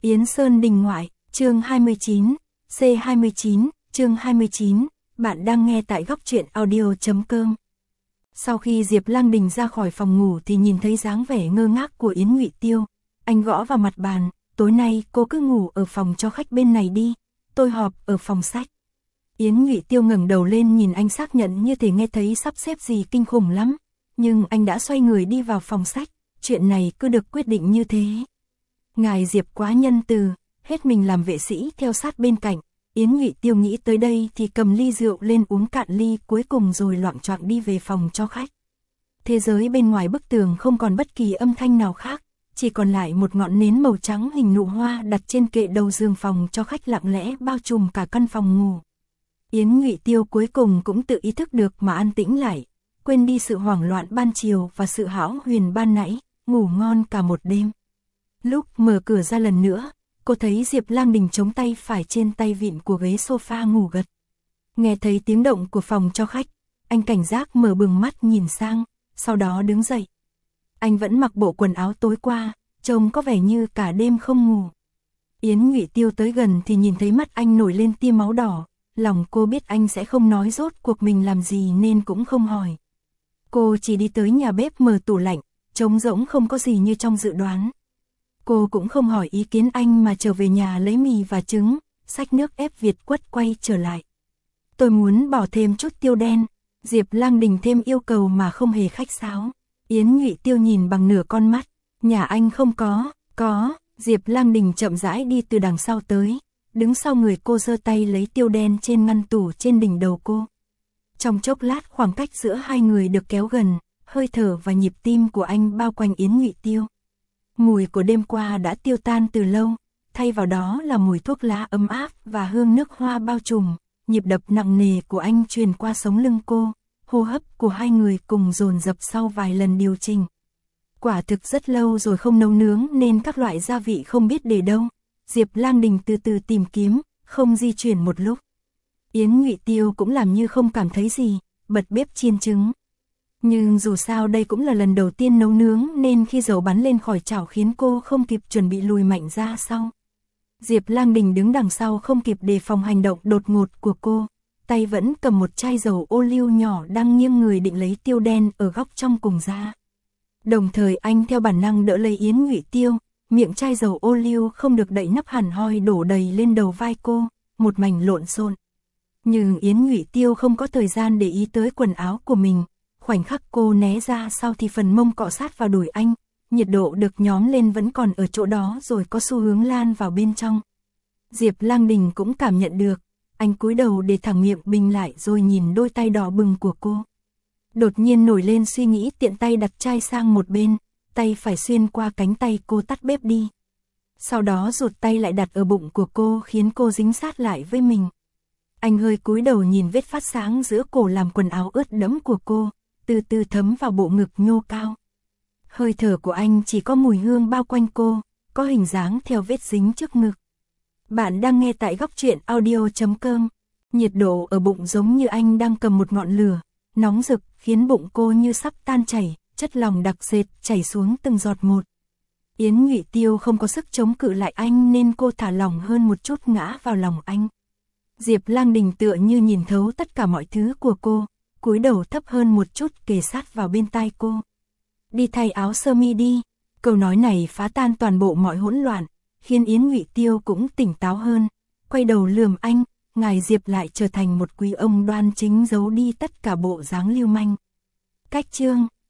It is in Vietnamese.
Yến Sơn Đình Ngoại, chương 29, C29, chương 29, bạn đang nghe tại góc truyện audio.com. Sau khi Diệp Lang Đình ra khỏi phòng ngủ thì nhìn thấy dáng vẻ ngơ ngác của Yến Ngụy Tiêu, anh gõ vào mặt bàn, tối nay cô cứ ngủ ở phòng cho khách bên này đi, tôi họp ở phòng sách. Yến Ngụy Tiêu ngẩng đầu lên nhìn anh xác nhận như thể nghe thấy sắp xếp gì kinh khủng lắm, nhưng anh đã xoay người đi vào phòng sách, chuyện này cứ được quyết định như thế. Ngài Diệp quá nhân từ, hết mình làm vệ sĩ theo sát bên cạnh. Yến Ngụy Tiêu nghĩ tới đây thì cầm ly rượu lên uống cạn ly cuối cùng rồi loạng choạng đi về phòng cho khách. Thế giới bên ngoài bức tường không còn bất kỳ âm thanh nào khác, chỉ còn lại một ngọn nến màu trắng hình nụ hoa đặt trên kệ đầu giường phòng cho khách lặng lẽ bao trùm cả căn phòng ngủ. Yến Ngụy Tiêu cuối cùng cũng tự ý thức được mà an tĩnh lại, quên đi sự hoảng loạn ban chiều và sự hão huyền ban nãy, ngủ ngon cả một đêm. Lúc mở cửa ra lần nữa, cô thấy Diệp Lang Đình chống tay phải trên tay vịn của ghế sofa ngủ gật. Nghe thấy tiếng động của phòng cho khách, anh cảnh giác mở bừng mắt nhìn sang, sau đó đứng dậy. Anh vẫn mặc bộ quần áo tối qua, trông có vẻ như cả đêm không ngủ. Yến Ngụy Tiêu tới gần thì nhìn thấy mắt anh nổi lên tia máu đỏ, lòng cô biết anh sẽ không nói rốt cuộc mình làm gì nên cũng không hỏi. Cô chỉ đi tới nhà bếp mở tủ lạnh, trống rỗng không có gì như trong dự đoán. Cô cũng không hỏi ý kiến anh mà trở về nhà lấy mì và trứng, xách nước ép Việt quất quay trở lại. Tôi muốn bỏ thêm chút tiêu đen, Diệp Lang Đình thêm yêu cầu mà không hề khách sáo. Yến Ngụy Tiêu nhìn bằng nửa con mắt, nhà anh không có, Diệp Lang Đình chậm rãi đi từ đằng sau tới, đứng sau người cô giơ tay lấy tiêu đen trên ngăn tủ trên đỉnh đầu cô. Trong chốc lát khoảng cách giữa hai người được kéo gần, hơi thở và nhịp tim của anh bao quanh Yến Ngụy Tiêu. Mùi của đêm qua đã tiêu tan từ lâu, thay vào đó là mùi thuốc lá ấm áp và hương nước hoa bao trùm, nhịp đập nặng nề của anh truyền qua sống lưng cô, hô hấp của hai người cùng dồn dập sau vài lần điều chỉnh. Quả thực rất lâu rồi không nấu nướng nên các loại gia vị không biết để đâu, Diệp Lang Đình từ từ tìm kiếm, không di chuyển một lúc. Yến Ngụy Tiêu cũng làm như không cảm thấy gì, bật bếp chiên trứng. Nhưng dù sao đây cũng là lần đầu tiên nấu nướng nên khi dầu bắn lên khỏi chảo khiến cô không kịp chuẩn bị lùi mạnh ra sau. Diệp Lang Đình đứng đằng sau không kịp đề phòng hành động đột ngột của cô, tay vẫn cầm một chai dầu ô liu nhỏ đang nghiêng người định lấy tiêu đen ở góc trong cùng ra. Đồng thời anh theo bản năng đỡ lấy Yến Ngụy Tiêu, miệng chai dầu ô liu không được đậy nắp hẳn hoi đổ đầy lên đầu vai cô, một mảnh lộn xộn. Nhưng Yến Ngụy Tiêu không có thời gian để ý tới quần áo của mình. Khoảnh khắc cô né ra sau thì phần mông cọ sát vào đùi anh, nhiệt độ được nhóm lên vẫn còn ở chỗ đó rồi có xu hướng lan vào bên trong. Diệp Lang Đình cũng cảm nhận được, anh cúi đầu để thẳng miệng bình lại rồi nhìn đôi tay đỏ bừng của cô. Đột nhiên nổi lên suy nghĩ tiện tay đặt chai sang một bên, tay phải xuyên qua cánh tay cô tắt bếp đi. Sau đó rụt tay lại đặt ở bụng của cô khiến cô dính sát lại với mình. Anh hơi cúi đầu nhìn vết phát sáng giữa cổ làm quần áo ướt đẫm của cô, từ từ thấm vào bộ ngực nhô cao. Hơi thở của anh chỉ có mùi hương bao quanh cô, có hình dáng theo vết dính trước ngực. Bạn đang nghe tại góc truyện audio.com. Nhiệt độ ở bụng giống như anh đang cầm một ngọn lửa, nóng rực khiến bụng cô như sắp tan chảy, chất lỏng đặc sệt chảy xuống từng giọt một. Yến Ngụy Tiêu không có sức chống cự lại anh nên cô thả lỏng hơn một chút ngã vào lòng anh. Diệp Lang Đình tựa như nhìn thấu tất cả mọi thứ của cô, cúi đầu thấp hơn một chút kề sát vào bên tai cô. Đi thay áo sơ mi đi. Câu nói này phá tan toàn bộ mọi hỗn loạn, khiến Yến Ngụy Tiêu cũng tỉnh táo hơn. Quay đầu lườm anh, ngài Diệp lại trở thành một quý ông đoan chính giấu đi tất cả bộ dáng lưu manh. Cách chương